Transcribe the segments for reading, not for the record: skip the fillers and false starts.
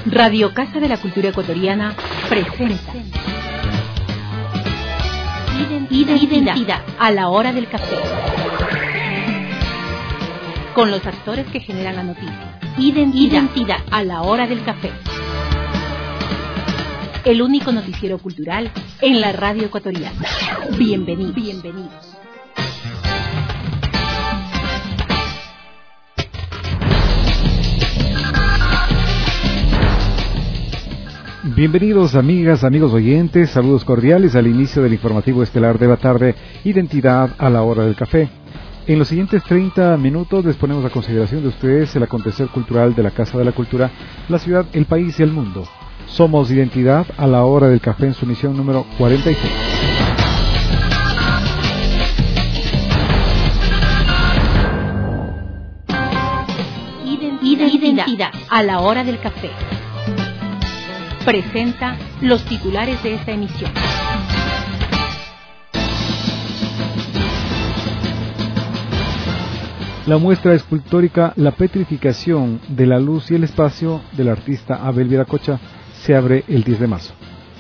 Radio Casa de la Cultura Ecuatoriana presenta Identidad a la hora del café. Con los actores que generan la noticia. Identidad a la hora del café. El único noticiero cultural en la radio ecuatoriana. Bienvenidos. Bienvenidos amigas, amigos oyentes, saludos cordiales al inicio del informativo estelar de la tarde, Identidad a la hora del café. En los siguientes 30 minutos les ponemos a consideración de ustedes el acontecer cultural de la Casa de la Cultura, la ciudad, el país y el mundo. Somos Identidad a la hora del café en su emisión número 46. Identidad a la hora del café. Presenta los titulares de esta emisión. La muestra escultórica La petrificación de la luz y el espacio del artista Abel Viracocha se abre el 10 de marzo.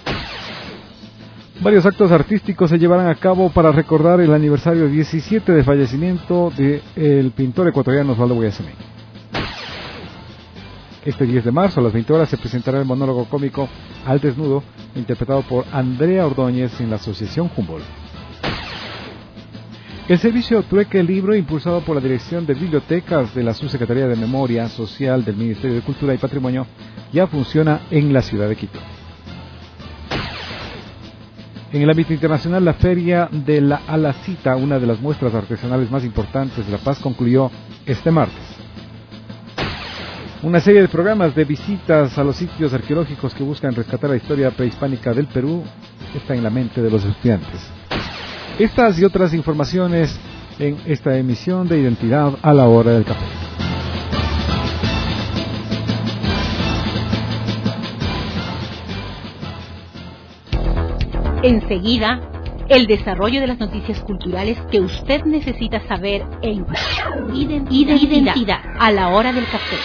Varios actos artísticos se llevarán a cabo para recordar el aniversario 17 de fallecimiento del pintor ecuatoriano Osvaldo Guayasamín. Este 10 de marzo a las 20 horas se presentará el monólogo cómico Al Desnudo, interpretado por Andrea Ordóñez en la Asociación Humboldt. El servicio Trueque Libro, impulsado por la Dirección de Bibliotecas de la Subsecretaría de Memoria Social del Ministerio de Cultura y Patrimonio, ya funciona en la ciudad de Quito. En el ámbito internacional, la Feria de la Alacita, una de las muestras artesanales más importantes de La Paz, concluyó este martes. Una serie de programas de visitas a los sitios arqueológicos que buscan rescatar la historia prehispánica del Perú está en la mente de los estudiantes. Estas y otras informaciones en esta emisión de Identidad a la hora del café. Enseguida, el desarrollo de las noticias culturales que usted necesita saber en Identidad a la hora del café.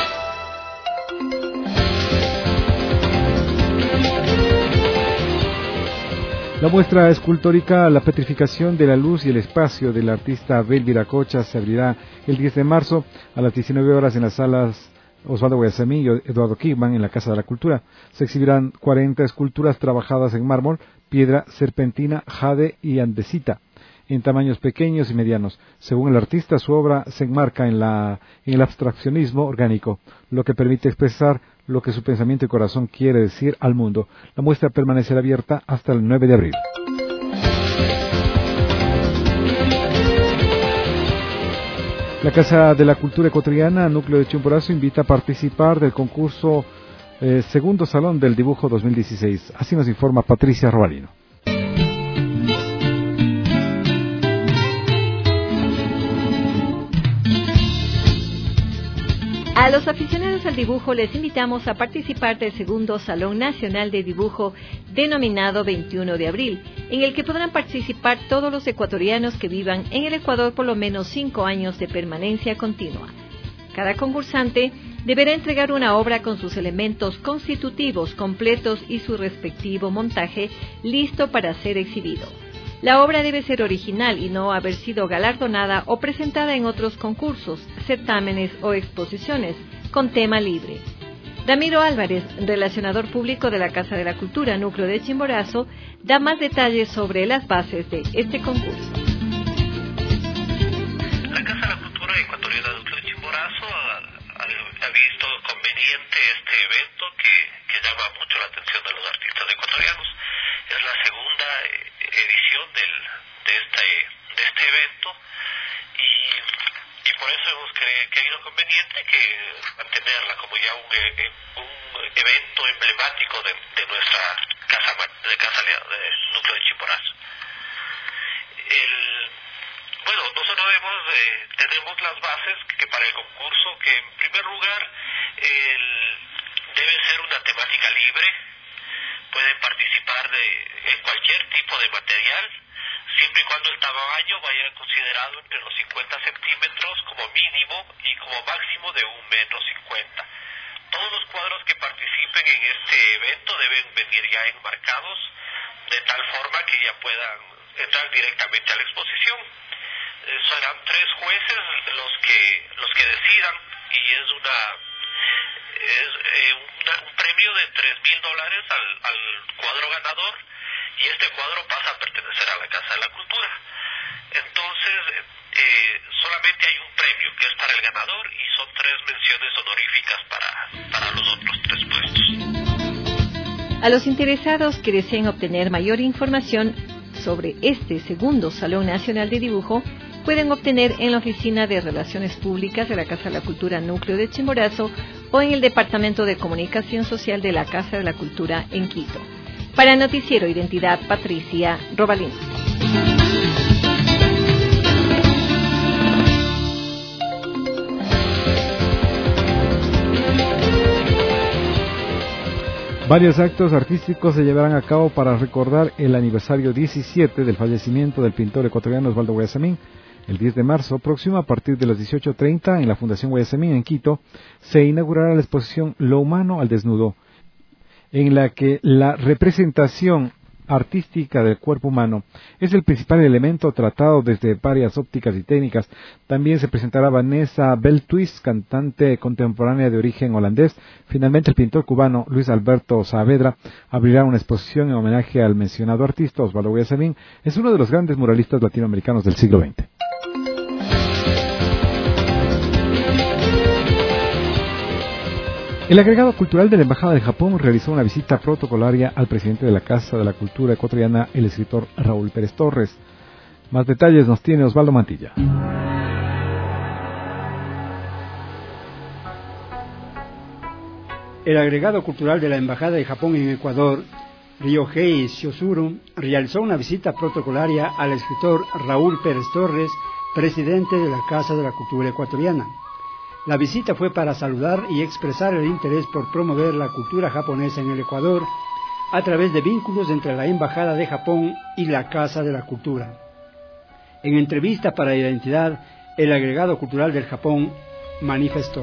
La muestra escultórica La petrificación de la luz y el espacio del artista Abel Viracocha se abrirá el 10 de marzo a las 19 horas en las salas Osvaldo Guayasamín y Eduardo Kirchmann en la Casa de la Cultura. Se exhibirán 40 esculturas trabajadas en mármol, piedra, serpentina, jade y andesita, en tamaños pequeños y medianos. Según el artista, su obra se enmarca en el abstraccionismo orgánico, lo que permite expresar lo que su pensamiento y corazón quiere decir al mundo. La muestra permanecerá abierta hasta el 9 de abril. La Casa de la Cultura Ecuatoriana, Núcleo de Chimborazo, invita a participar del concurso Segundo Salón del Dibujo 2016. Así nos informa Patricia Robalino. A los aficionados al dibujo les invitamos a participar del segundo Salón Nacional de Dibujo denominado 21 de abril, en el que podrán participar todos los ecuatorianos que vivan en el Ecuador por lo menos 5 años de permanencia continua. Cada concursante deberá entregar una obra con sus elementos constitutivos completos y su respectivo montaje listo para ser exhibido. La obra debe ser original y no haber sido galardonada o presentada en otros concursos, certámenes o exposiciones, con tema libre. Ramiro Álvarez, relacionador público de la Casa de la Cultura, Núcleo de Chimborazo, da más detalles sobre las bases de este concurso. La Casa de la Cultura Ecuatoriana, Núcleo de Chimborazo, ha visto conveniente este evento que llama mucho la atención de los artistas ecuatorianos. Es la segunda edición de este evento y por eso hemos querido conveniente que mantenerla como ya un evento emblemático de nuestra casa de Núcleo de Chimborazo. Nosotros tenemos las bases que para el concurso, que en primer lugar debe ser una temática libre. Pueden participar en cualquier tipo de material, siempre y cuando el tamaño vaya considerado entre los 50 centímetros como mínimo y como máximo de 1,50 m. Todos los cuadros que participen en este evento deben venir ya enmarcados de tal forma que ya puedan entrar directamente a la exposición. Serán 3 jueces los que decidan, y es un premio de $3,000 al cuadro ganador, y este cuadro pasa a pertenecer a la Casa de la Cultura. Entonces solamente hay un premio que es para el ganador, y son 3 menciones honoríficas para los otros 3 puestos. A los interesados que deseen obtener mayor información sobre este segundo Salón Nacional de Dibujo, pueden obtener en la Oficina de Relaciones Públicas de la Casa de la Cultura Núcleo de Chimborazo o en el Departamento de Comunicación Social de la Casa de la Cultura en Quito. Para Noticiero Identidad, Patricia Robalín. Varios actos artísticos se llevarán a cabo para recordar el aniversario 17 del fallecimiento del pintor ecuatoriano Osvaldo Guayasamín. El 10 de marzo próximo, a partir de las 18:30, en la Fundación Guayasamín en Quito, se inaugurará la exposición Lo humano al desnudo, en la que la representación artística del cuerpo humano es el principal elemento tratado desde varias ópticas y técnicas. También se presentará Vanessa Beltwist, cantante contemporánea de origen holandés. Finalmente, el pintor cubano Luis Alberto Saavedra abrirá una exposición en homenaje al mencionado artista. Osvaldo Guayasamín es uno de los grandes muralistas latinoamericanos del siglo XX. El agregado cultural de la Embajada de Japón realizó una visita protocolaria al presidente de la Casa de la Cultura ecuatoriana, el escritor Raúl Pérez Torres. Más detalles nos tiene Osvaldo Mantilla. El agregado cultural de la Embajada de Japón en Ecuador, Ryohei Shiozuru, realizó una visita protocolaria al escritor Raúl Pérez Torres, presidente de la Casa de la Cultura ecuatoriana. La visita fue para saludar y expresar el interés por promover la cultura japonesa en el Ecuador a través de vínculos entre la Embajada de Japón y la Casa de la Cultura. En entrevista para Identidad, el agregado cultural del Japón manifestó: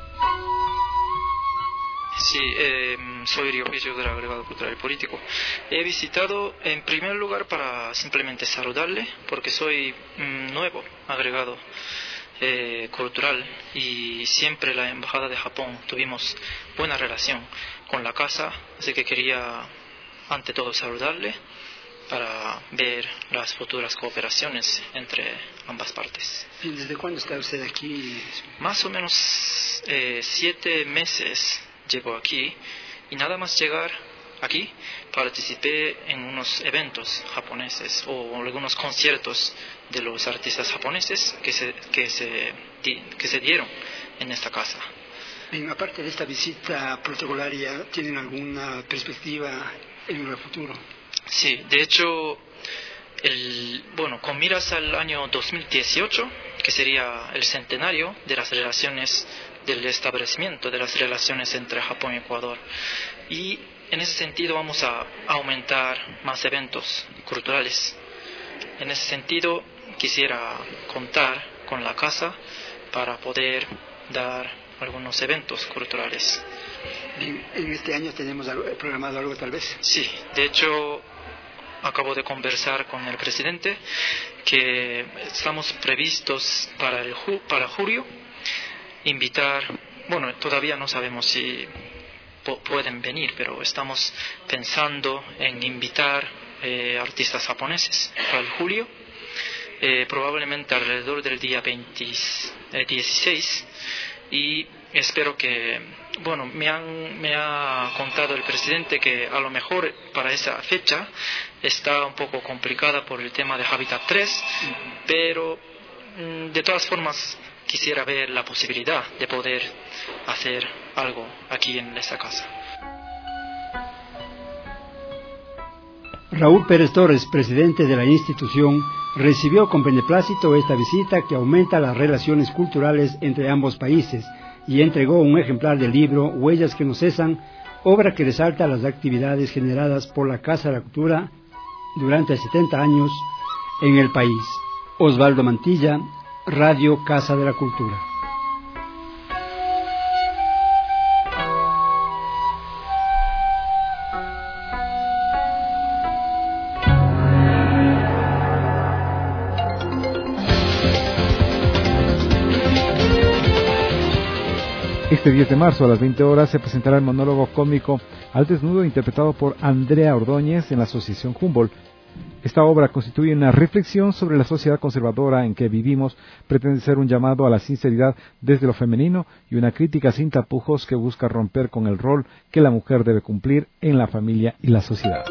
Sí, soy Ryohei del agregado cultural y político. He visitado en primer lugar para simplemente saludarle, porque soy nuevo agregado cultural, y siempre la Embajada de Japón tuvimos buena relación con la casa, así que quería ante todo saludarle para ver las futuras cooperaciones entre ambas partes. ¿Desde cuándo está usted aquí? Más o menos 7 meses llevo aquí, y nada más llegar aquí participé en unos eventos japoneses o algunos conciertos de los artistas japoneses que se dieron en esta casa. Bien, aparte de esta visita protocolaria, ¿tienen alguna perspectiva en el futuro? Sí, de hecho, con miras al año 2018, que sería el centenario de las relaciones, del establecimiento de las relaciones entre Japón y Ecuador, y en ese sentido vamos a aumentar más eventos culturales. En ese sentido quisiera contar con la casa para poder dar algunos eventos culturales. ¿En este año tenemos programado algo tal vez? Sí, de hecho acabo de conversar con el presidente que estamos previstos para julio invitar, todavía no sabemos si pueden venir, pero estamos pensando en invitar artistas japoneses para el julio, probablemente alrededor del día 16, y espero que, me ha contado el presidente que a lo mejor para esa fecha está un poco complicada por el tema de Hábitat 3, pero de todas formas quisiera ver la posibilidad de poder hacer algo aquí en esta casa. Raúl Pérez Torres, presidente de la institución, recibió con beneplácito esta visita que aumenta las relaciones culturales entre ambos países y entregó un ejemplar del libro Huellas que no cesan, obra que resalta las actividades generadas por la Casa de la Cultura durante 70 años en el país. Osvaldo Mantilla, Radio Casa de la Cultura. Este 10 de marzo a las 20 horas se presentará el monólogo cómico Al Desnudo, interpretado por Andrea Ordóñez en la Asociación Humboldt. Esta obra constituye una reflexión sobre la sociedad conservadora en que vivimos, pretende ser un llamado a la sinceridad desde lo femenino y una crítica sin tapujos que busca romper con el rol que la mujer debe cumplir en la familia y la sociedad.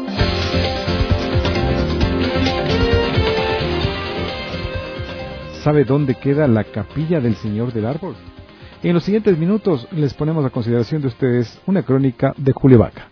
¿Sabe dónde queda la capilla del Señor del Árbol? En los siguientes minutos les ponemos a consideración de ustedes una crónica de Julio Vaca.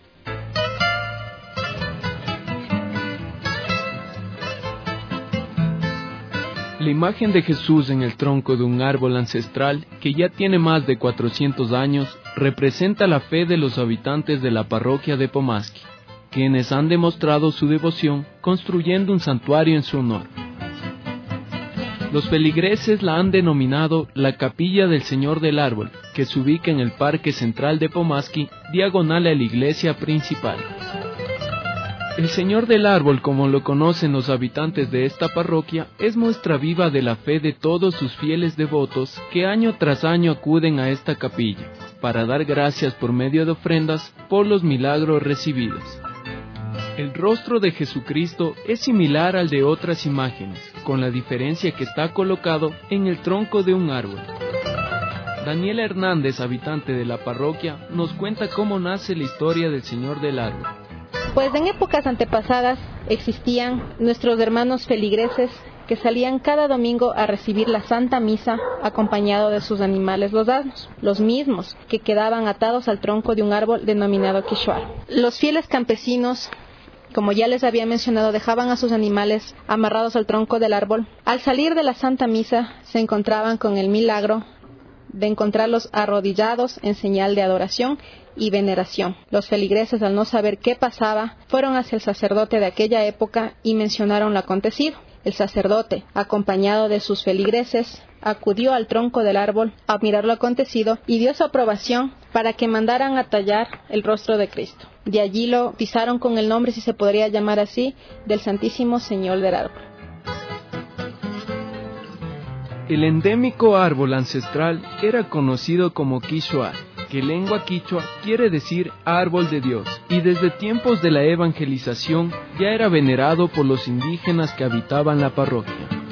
La imagen de Jesús en el tronco de un árbol ancestral que ya tiene más de 400 años representa la fe de los habitantes de la parroquia de Pomaski, quienes han demostrado su devoción construyendo un santuario en su honor. Los feligreses la han denominado la Capilla del Señor del Árbol, que se ubica en el Parque Central de Pomaski, diagonal a la iglesia principal. El Señor del Árbol, como lo conocen los habitantes de esta parroquia, es muestra viva de la fe de todos sus fieles devotos que año tras año acuden a esta capilla, para dar gracias por medio de ofrendas por los milagros recibidos. El rostro de Jesucristo es similar al de otras imágenes, con la diferencia que está colocado en el tronco de un árbol. Daniela Hernández, habitante de la parroquia, nos cuenta cómo nace la historia del Señor del Árbol. Pues en épocas antepasadas existían nuestros hermanos feligreses que salían cada domingo a recibir la Santa Misa acompañado de sus animales, los asnos, los mismos que quedaban atados al tronco de un árbol denominado Quixoar. Los fieles campesinos, como ya les había mencionado, dejaban a sus animales amarrados al tronco del árbol. Al salir de la Santa Misa se encontraban con el milagro de encontrarlos arrodillados en señal de adoración y veneración. Los feligreses, al no saber qué pasaba, fueron hacia el sacerdote de aquella época y mencionaron lo acontecido. El sacerdote, acompañado de sus feligreses, acudió al tronco del árbol a mirar lo acontecido y dio su aprobación para que mandaran a tallar el rostro de Cristo. De allí lo pisaron con el nombre, si se podría llamar así, del Santísimo Señor del Árbol. El endémico árbol ancestral era conocido como Quixoar, que en lengua quichua quiere decir árbol de Dios, y desde tiempos de la evangelización ya era venerado por los indígenas que habitaban la parroquia.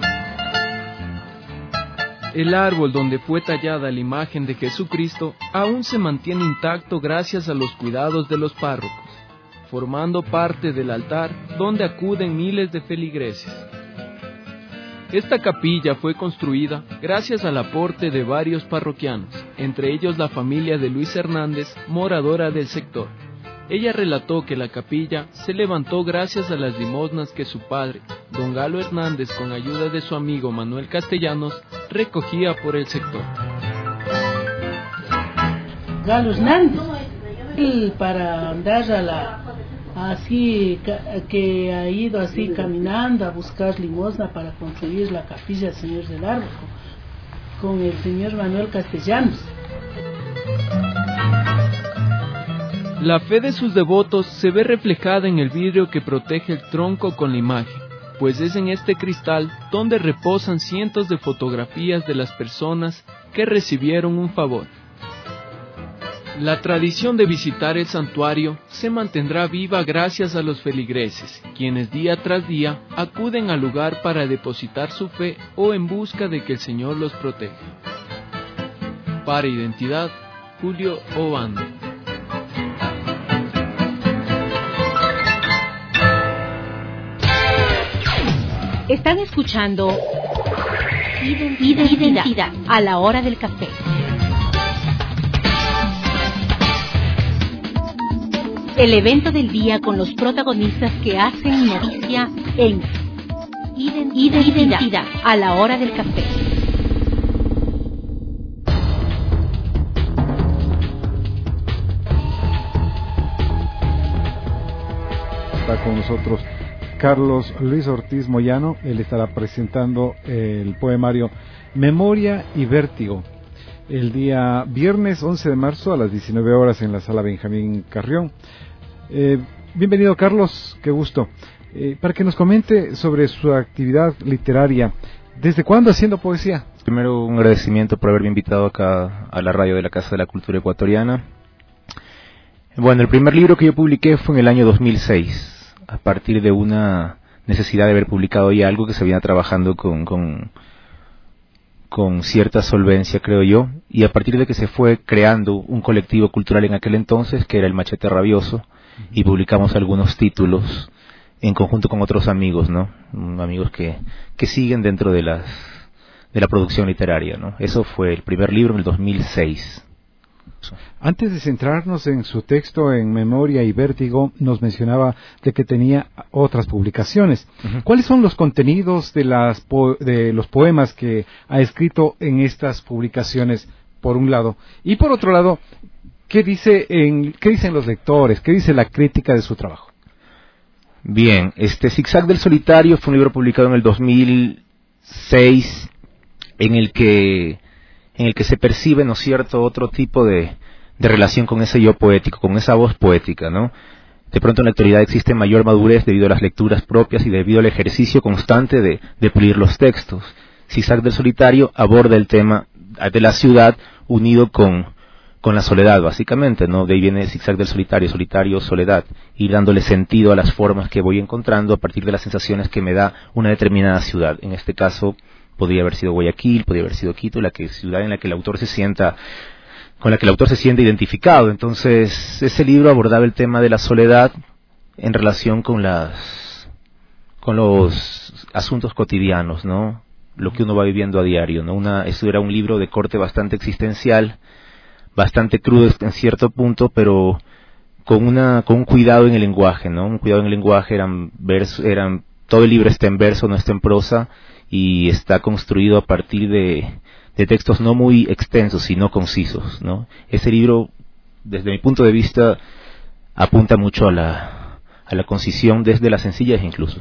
El árbol donde fue tallada la imagen de Jesucristo aún se mantiene intacto gracias a los cuidados de los párrocos, formando parte del altar donde acuden miles de feligreses. Esta capilla fue construida gracias al aporte de varios parroquianos, entre ellos la familia de Luis Hernández, moradora del sector. Ella relató que la capilla se levantó gracias a las limosnas que su padre, don Galo Hernández, con ayuda de su amigo Manuel Castellanos, recogía por el sector. Galo Hernández, él para andar así que ha ido así caminando a buscar limosna para construir la capilla del Señor del Árbol con el señor Manuel Castellanos. La fe de sus devotos se ve reflejada en el vidrio que protege el tronco con la imagen, pues es en este cristal donde reposan cientos de fotografías de las personas que recibieron un favor. La tradición de visitar el santuario se mantendrá viva gracias a los feligreses, quienes día tras día acuden al lugar para depositar su fe o en busca de que el Señor los proteja. Para Identidad, Julio Obando. Están escuchando Identidad a la hora del café. El evento del día con los protagonistas que hacen noticia en Identidad a la hora del café. Está con nosotros Carlos Luis Ortiz Moyano. Él estará presentando el poemario Memoria y Vértigo el día viernes 11 de marzo a las 19 horas en la sala Benjamín Carrión. Bienvenido, Carlos, qué gusto. Para que nos comente sobre su actividad literaria, ¿Desde cuándo haciendo poesía? Primero, un agradecimiento por haberme invitado acá a la radio de la Casa de la Cultura Ecuatoriana. Bueno, el primer libro que yo publiqué fue en el año 2006, a partir de una necesidad de haber publicado ya algo que se venía trabajando con cierta solvencia, creo yo, y a partir de que se fue creando un colectivo cultural en aquel entonces, que era el Machete Rabioso, y publicamos algunos títulos en conjunto con otros amigos, ¿no? Amigos que siguen dentro de la producción literaria, ¿no? Eso fue el primer libro en el 2006. Antes de centrarnos en su texto en Memoria y Vértigo, nos mencionaba de que tenía otras publicaciones. Uh-huh. ¿Cuáles son los contenidos de los poemas que ha escrito en estas publicaciones, por un lado? Y por otro lado, ¿qué dicen los lectores? ¿Qué dice la crítica de su trabajo? Bien, Zigzag del Solitario fue un libro publicado en el 2006 en el que se percibe, ¿no es cierto?, otro tipo de relación con ese yo poético, con esa voz poética, ¿no? De pronto en la actualidad existe mayor madurez debido a las lecturas propias y debido al ejercicio constante de pulir los textos. Zigzag del Solitario aborda el tema de la ciudad unido con la soledad, básicamente, ¿no? De ahí viene Zigzag del Solitario, solitario, soledad, ir dándole sentido a las formas que voy encontrando a partir de las sensaciones que me da una determinada ciudad. En este caso, podría haber sido Guayaquil, podría haber sido Quito, ciudad en la que el autor se sienta, con la que el autor se siente identificado. Entonces, ese libro abordaba el tema de la soledad en relación con los asuntos cotidianos, ¿no? Lo que uno va viviendo a diario, ¿no? Eso era un libro de corte bastante existencial, bastante crudo en cierto punto, pero con un cuidado en el lenguaje, ¿no? Un cuidado en el lenguaje, todo el libro está en verso, no está en prosa, y está construido a partir de textos no muy extensos, sino concisos, ¿no? Ese libro, desde mi punto de vista, apunta mucho a la concisión desde la sencillez incluso.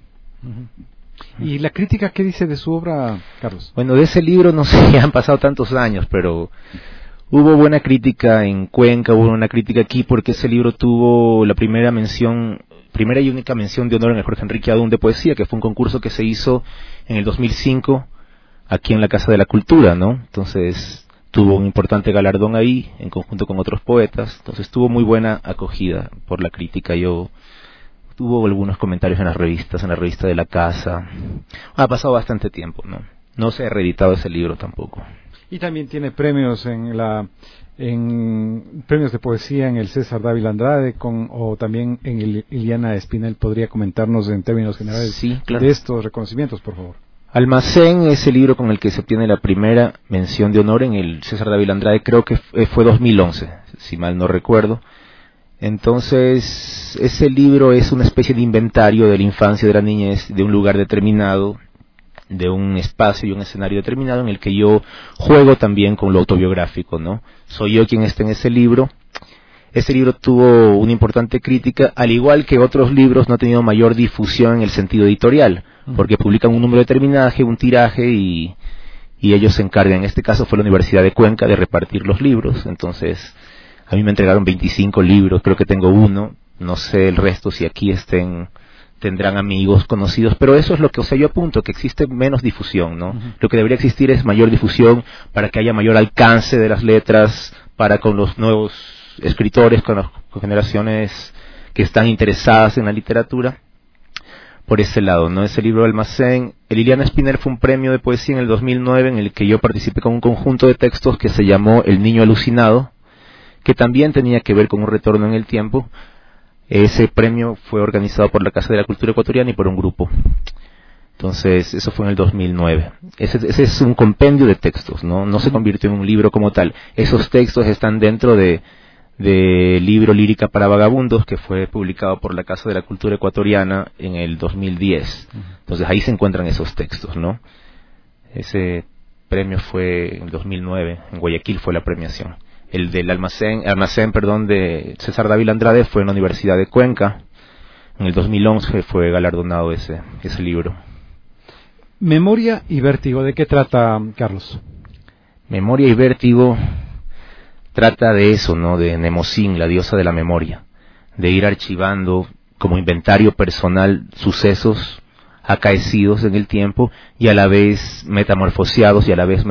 ¿Y la crítica qué dice de su obra, Carlos? Bueno, de ese libro no sé, ya han pasado tantos años, pero hubo buena crítica en Cuenca, hubo una crítica aquí, porque ese libro tuvo la primera y única mención de honor en el Jorge Enrique Adún de Poesía, que fue un concurso que se hizo en el 2005 aquí en la Casa de la Cultura, ¿no? Entonces tuvo un importante galardón ahí, en conjunto con otros poetas. Entonces tuvo muy buena acogida por la crítica. Tuvo algunos comentarios en las revistas, en la revista de la Casa. Ha pasado bastante tiempo, ¿no? No se ha reeditado ese libro tampoco. Y también tiene premios premios de poesía en el César Dávila Andrade o también en el Iliana Espinel. ¿Podría comentarnos en términos generales sí, claro, de estos reconocimientos, por favor? Almacén es el libro con el que se obtiene la primera mención de honor en el César Dávila Andrade, creo que fue 2011, si mal no recuerdo. Entonces, ese libro es una especie de inventario de la infancia, de la niñez, de un lugar determinado, de un espacio y un escenario determinado en el que yo juego también con lo autobiográfico, ¿no? Soy yo quien está en ese libro. Ese libro tuvo una importante crítica, al igual que otros libros no ha tenido mayor difusión en el sentido editorial, porque publican un número determinado, un tiraje y ellos se encargan. En este caso fue la Universidad de Cuenca de repartir los libros. Entonces a mí me entregaron 25 libros, creo que tengo uno, no sé el resto si aquí tendrán amigos conocidos, pero eso es lo que, yo apunto, que existe menos difusión, ¿no? Lo que debería existir es mayor difusión para que haya mayor alcance de las letras, para con los nuevos escritores, con generaciones que están interesadas en la literatura. Por ese lado, ¿no? Ese libro Almacén. El Iliana Espinel fue un premio de poesía en el 2009 en el que yo participé con un conjunto de textos que se llamó El Niño Alucinado, que también tenía que ver con un retorno en el tiempo. Ese premio fue organizado por la Casa de la Cultura Ecuatoriana y por un grupo. Entonces, eso fue en el 2009. Ese es un compendio de textos, ¿no? No se convirtió en un libro como tal. Esos textos están dentro de libro Lírica para Vagabundos, que fue publicado por la Casa de la Cultura Ecuatoriana en el 2010. Entonces, ahí se encuentran esos textos, ¿no? Ese premio fue en el 2009. En Guayaquil fue la premiación. El del almacén, de César Dávila Andrade fue en la Universidad de Cuenca. En el 2011 fue galardonado ese libro. Memoria y Vértigo, ¿de qué trata, Carlos? Memoria y Vértigo trata de eso, ¿no? De Mnemosyne, la diosa de la memoria, de ir archivando como inventario personal sucesos acaecidos en el tiempo y a la vez metamorfoseados y a la vez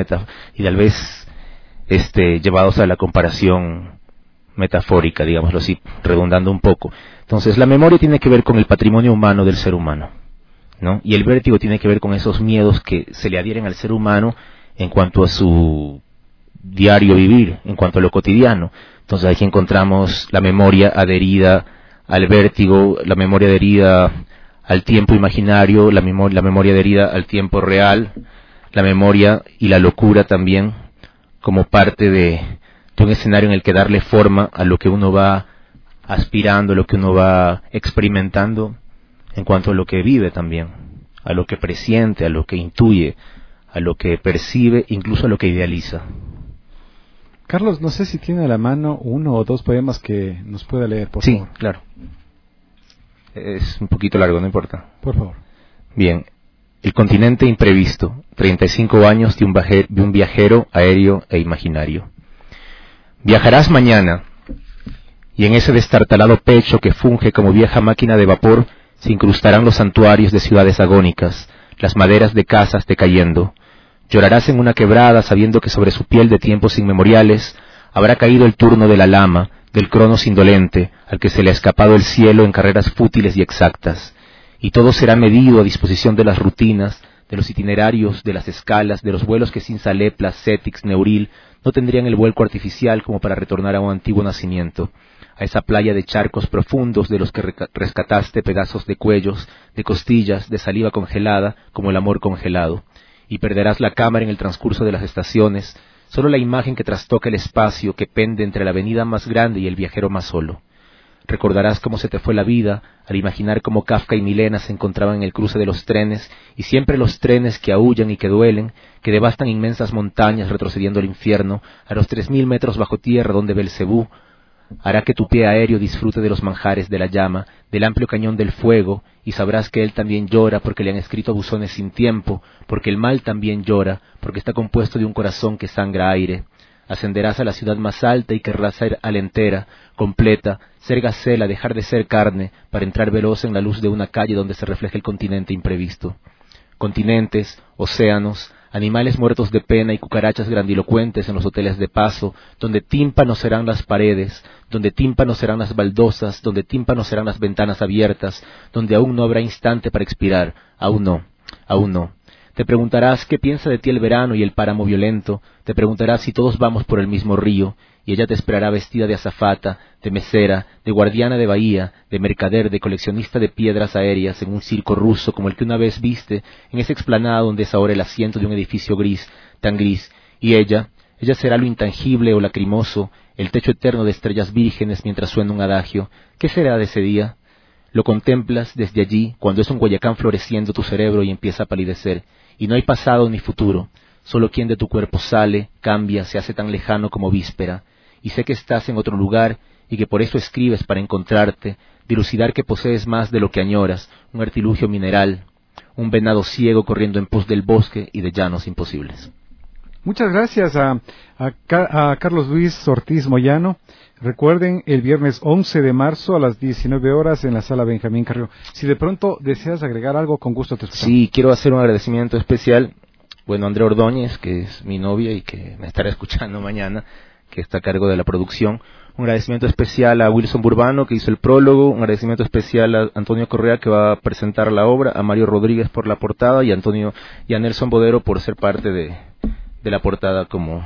llevados a la comparación metafórica, digámoslo así, redundando un poco. Entonces, la memoria tiene que ver con el patrimonio humano del ser humano, ¿no? Y el vértigo tiene que ver con esos miedos que se le adhieren al ser humano en cuanto a su diario vivir, en cuanto a lo cotidiano. Entonces, aquí encontramos la memoria adherida al vértigo, la memoria adherida al tiempo imaginario, la memoria adherida al tiempo real, la memoria y la locura también, como parte de un escenario en el que darle forma a lo que uno va aspirando, a lo que uno va experimentando, en cuanto a lo que vive también, a lo que presiente, a lo que intuye, a lo que percibe, incluso a lo que idealiza. Carlos, no sé si tiene a la mano 1 o 2 poemas que nos pueda leer, por favor. Sí, claro. Es un poquito largo, no importa. Por favor. Bien. El continente imprevisto, 35 años de un viajero aéreo e imaginario. Viajarás mañana, y en ese destartalado pecho que funge como vieja máquina de vapor se incrustarán los santuarios de ciudades agónicas, las maderas de casas decayendo. Llorarás en una quebrada sabiendo que sobre su piel de tiempos inmemoriales habrá caído el turno de la lama, del cronos indolente, al que se le ha escapado el cielo en carreras fútiles y exactas. Y todo será medido a disposición de las rutinas, de los itinerarios, de las escalas, de los vuelos que sin Saleplas, Cetix, Neuril no tendrían el vuelco artificial como para retornar a un antiguo nacimiento, a esa playa de charcos profundos de los que rescataste pedazos de cuellos, de costillas, de saliva congelada, como el amor congelado. Y perderás la cámara en el transcurso de las estaciones, solo la imagen que trastoca el espacio que pende entre la avenida más grande y el viajero más solo. Recordarás cómo se te fue la vida al imaginar cómo Kafka y Milena se encontraban en el cruce de los trenes, y siempre los trenes que aúllan y que duelen, que devastan inmensas montañas retrocediendo al infierno, a los 3000 metros bajo tierra donde Belcebú hará que tu pie aéreo disfrute de los manjares de la llama, del amplio cañón del fuego, y sabrás que él también llora porque le han escrito buzones sin tiempo, porque el mal también llora, porque está compuesto de un corazón que sangra aire. Ascenderás a la ciudad más alta y querrás ser alentera, completa, ser gacela, dejar de ser carne, para entrar veloz en la luz de una calle donde se refleja el continente imprevisto. Continentes, océanos, animales muertos de pena y cucarachas grandilocuentes en los hoteles de paso, donde tímpanos serán las paredes, donde tímpanos serán las baldosas, donde tímpanos serán las ventanas abiertas, donde aún no habrá instante para expirar, aún no. Te preguntarás qué piensa de ti el verano y el páramo violento, te preguntarás si todos vamos por el mismo río, y ella te esperará vestida de azafata, de mesera, de guardiana de bahía, de mercader, de coleccionista de piedras aéreas en un circo ruso como el que una vez viste en esa explanada donde es ahora el asiento de un edificio gris, tan gris, y ella será lo intangible o lacrimoso, el techo eterno de estrellas vírgenes mientras suena un adagio. ¿Qué será de ese día? Lo contemplas desde allí, cuando es un Guayacán floreciendo tu cerebro y empieza a palidecer, y no hay pasado ni futuro, solo quien de tu cuerpo sale, cambia, se hace tan lejano como víspera, y sé que estás en otro lugar, y que por eso escribes para encontrarte, dilucidar que posees más de lo que añoras, un artilugio mineral, un venado ciego corriendo en pos del bosque y de llanos imposibles. Muchas gracias a Carlos Luis Ortiz Moyano. Recuerden, el viernes 11 de marzo a las 19 horas en la sala Benjamín Carrió. Si de pronto deseas agregar algo, con gusto te escuchamos. Sí, quiero hacer un agradecimiento especial. Bueno, Andrea Ordóñez, que es mi novia y que me estará escuchando mañana, que está a cargo de la producción. Un agradecimiento especial a Wilson Burbano, que hizo el prólogo. Un agradecimiento especial a Antonio Correa, que va a presentar la obra. A Mario Rodríguez por la portada y a Nelson Bodero por ser parte de la portada como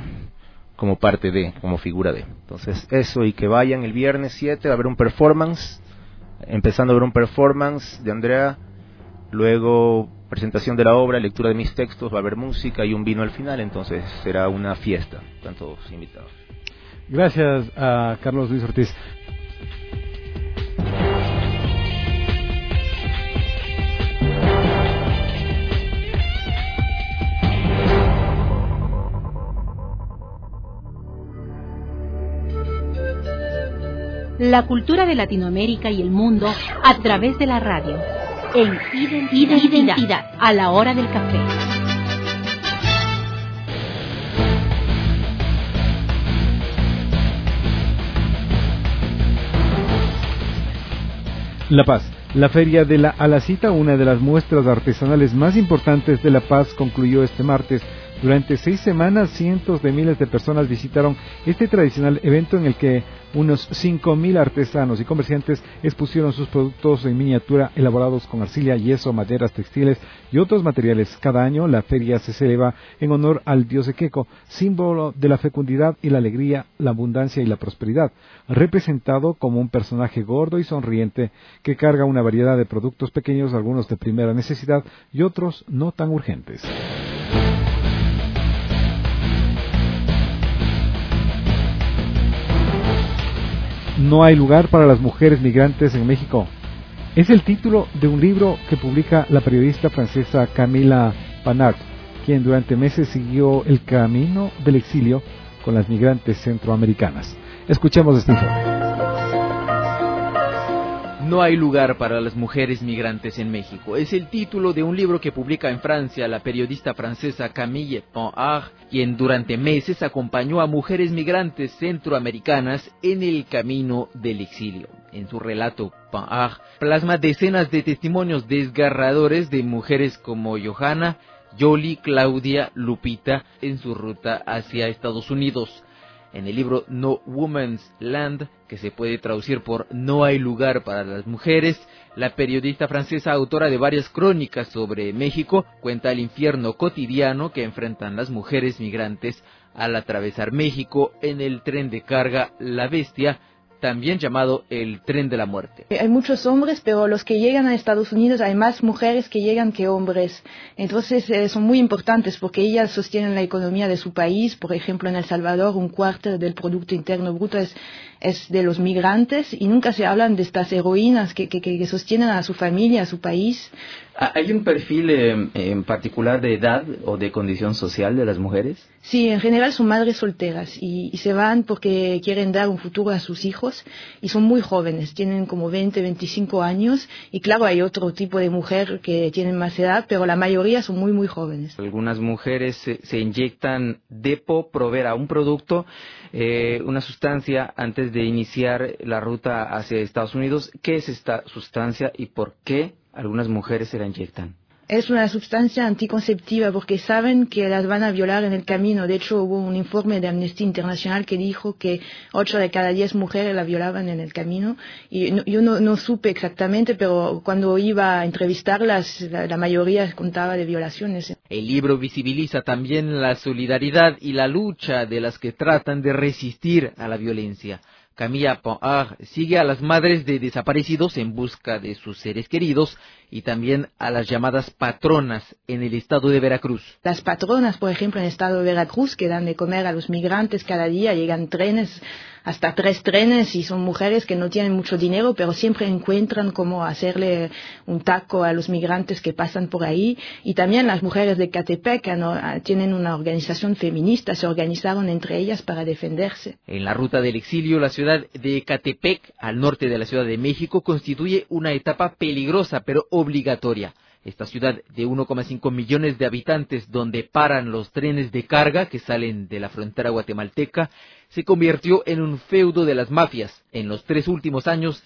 figura de. Entonces, eso, y que vayan el viernes 7 a ver un performance, empezando a ver un performance de Andrea, luego presentación de la obra, lectura de mis textos, va a haber música y un vino al final, entonces será una fiesta, están todos invitados. Gracias a Carlos Luis Ortiz. La cultura de Latinoamérica y el mundo a través de la radio. En Identidad, a la hora del café. La Paz, La Feria de la Alacita, una de las muestras artesanales más importantes de La Paz, concluyó este martes. Durante 6 semanas, cientos de miles de personas visitaron este tradicional evento en el que unos 5.000 artesanos y comerciantes expusieron sus productos en miniatura elaborados con arcilla, yeso, maderas, textiles y otros materiales. Cada año la feria se celebra en honor al dios Equeco, símbolo de la fecundidad y la alegría, la abundancia y la prosperidad, representado como un personaje gordo y sonriente que carga una variedad de productos pequeños, algunos de primera necesidad y otros no tan urgentes. No hay lugar para las mujeres migrantes en México. Es el título de un libro que publica la periodista francesa Camila Panart, quien durante meses siguió el camino del exilio con las migrantes centroamericanas. Escuchemos este informe. No hay lugar para las mujeres migrantes en México. Es el título de un libro que publica en Francia la periodista francesa Camille Panart, quien durante meses acompañó a mujeres migrantes centroamericanas en el camino del exilio. En su relato, Panart plasma decenas de testimonios desgarradores de mujeres como Johanna, Yoli, Claudia, Lupita en su ruta hacia Estados Unidos. En el libro No Woman's Land, que se puede traducir por No hay lugar para las mujeres, la periodista francesa, autora de varias crónicas sobre México, cuenta el infierno cotidiano que enfrentan las mujeres migrantes al atravesar México en el tren de carga La Bestia, también llamado el tren de la muerte. Hay muchos hombres, pero los que llegan a Estados Unidos hay más mujeres que llegan que hombres. Entonces son muy importantes porque ellas sostienen la economía de su país. Por ejemplo, en El Salvador, 1/4 del Producto Interno Bruto es de los migrantes y nunca se hablan de estas heroínas que sostienen a su familia, a su país. ¿Hay un perfil en particular de edad o de condición social de las mujeres? Sí, en general son madres solteras y se van porque quieren dar un futuro a sus hijos y son muy jóvenes, tienen como 20, 25 años y claro, hay otro tipo de mujer que tienen más edad, pero la mayoría son muy, muy jóvenes. Algunas mujeres se inyectan Depo-Provera, un producto, una sustancia antes de iniciar la ruta hacia Estados Unidos. ¿Qué es esta sustancia y por qué algunas mujeres se la inyectan? Es una sustancia anticonceptiva porque saben que las van a violar en el camino. De hecho, hubo un informe de Amnistía Internacional que dijo que 8 de cada 10 mujeres la violaban en el camino. Y yo no supe exactamente, pero cuando iba a entrevistarlas, la mayoría contaba de violaciones. El libro visibiliza también la solidaridad y la lucha de las que tratan de resistir a la violencia. Camilla Panart sigue a las madres de desaparecidos en busca de sus seres queridos y también a las llamadas patronas en el estado de Veracruz. Las patronas, por ejemplo, en el estado de Veracruz, que dan de comer a los migrantes cada día, llegan trenes, hasta 3 trenes, y son mujeres que no tienen mucho dinero, pero siempre encuentran cómo hacerle un taco a los migrantes que pasan por ahí. Y también las mujeres de Catepec tienen una organización feminista, se organizaron entre ellas para defenderse. En la ruta del exilio, la ciudad de Catepec, al norte de la Ciudad de México, constituye una etapa peligrosa pero obligatoria. Esta ciudad de 1,5 millones de habitantes, donde paran los trenes de carga que salen de la frontera guatemalteca, se convirtió en un feudo de las mafias. En los 3 últimos años,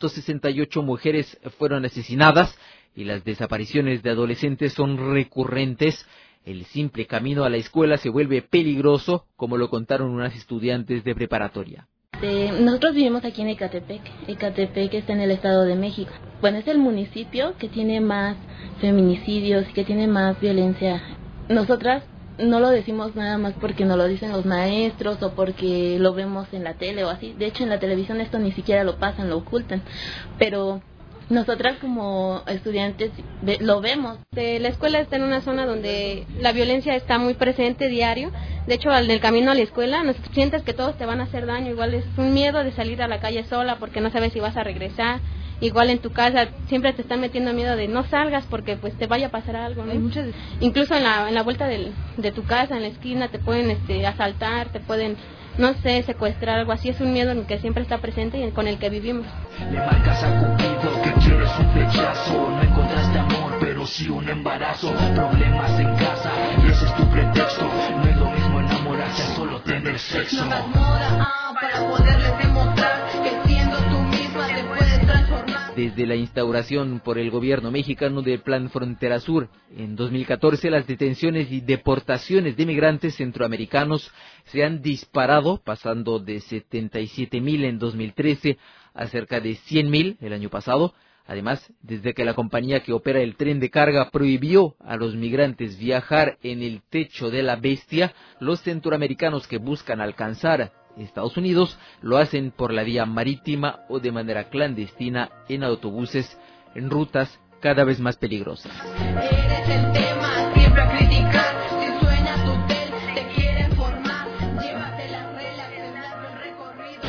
168 mujeres fueron asesinadas y las desapariciones de adolescentes son recurrentes. El simple camino a la escuela se vuelve peligroso, como lo contaron unas estudiantes de preparatoria. Nosotros vivimos aquí en Ecatepec. Ecatepec está en el Estado de México. Bueno, es el municipio que tiene más feminicidios y que tiene más violencia. Nosotras no lo decimos nada más porque nos lo dicen los maestros o porque lo vemos en la tele o así. De hecho, en la televisión esto ni siquiera lo pasan, lo ocultan. Pero nosotras como estudiantes lo vemos. La escuela está en una zona donde la violencia está muy presente diario. De hecho, al del camino a la escuela, no sientes que todos te van a hacer daño. Igual es un miedo de salir a la calle sola porque no sabes si vas a regresar. Igual en tu casa siempre te están metiendo miedo de no salgas porque pues te vaya a pasar algo, ¿no? Incluso en la vuelta de tu casa, en la esquina, te pueden asaltar, te pueden, no sé, secuestrar, algo así. Es un miedo en el que siempre está presente y con el que vivimos. Le marcas a Cupido que quieres un flechazo. No encontraste amor, pero sí un embarazo. Problemas en casa, y ese es tu pretexto. No es lo mismo enamorarse a solo tener sexo. No das moda para poderles demostrar que siendo tú misma te puedes transformar. desde la instauración por el gobierno mexicano del Plan Frontera Sur. En 2014 las detenciones y deportaciones de migrantes centroamericanos se han disparado, pasando de 77.000 en 2013 a cerca de 100.000 el año pasado. Además, desde que la compañía que opera el tren de carga prohibió a los migrantes viajar en el techo de la Bestia, los centroamericanos que buscan alcanzar Estados Unidos lo hacen por la vía marítima o de manera clandestina en autobuses en rutas cada vez más peligrosas. Eres el tema, siempre a criticar. Si suena tu tel, te quieren formar. Llévate las reglas, el largo recorrido.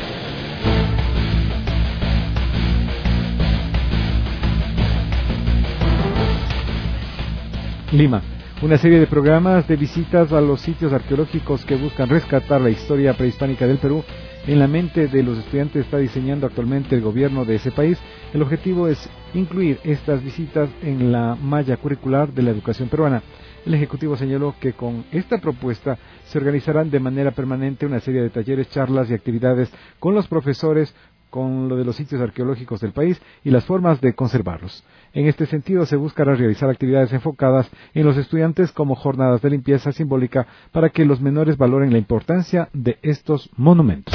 Lima. Una serie de programas de visitas a los sitios arqueológicos que buscan rescatar la historia prehispánica del Perú en la mente de los estudiantes está diseñando actualmente el gobierno de ese país. El objetivo es incluir estas visitas en la malla curricular de la educación peruana. El Ejecutivo señaló que con esta propuesta se organizarán de manera permanente una serie de talleres, charlas y actividades con los profesores con lo de los sitios arqueológicos del país y las formas de conservarlos. En este sentido, se buscará realizar actividades enfocadas en los estudiantes como jornadas de limpieza simbólica para que los menores valoren la importancia de estos monumentos.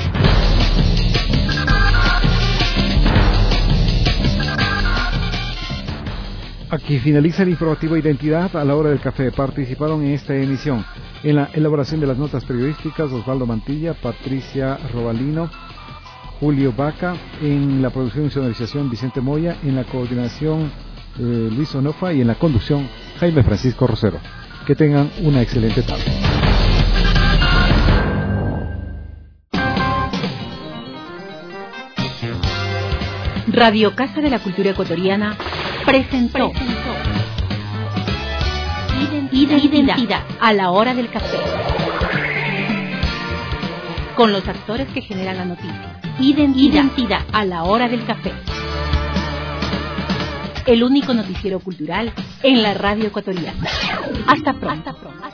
Aquí finaliza el informativo Identidad a la hora del café. Participaron en esta emisión en la elaboración de las notas periodísticas Osvaldo Mantilla, Patricia Robalino, Julio Vaca, en la producción y sonorización Vicente Moya, en la coordinación Luis Onofa y en la conducción Jaime Francisco Rosero. Que tengan una excelente tarde. Radio Casa de la Cultura Ecuatoriana presentó Identidad a la hora del café, con los actores que generan la noticia. Identidad a la hora del café. El único noticiero cultural en la radio ecuatoriana. Hasta pronto.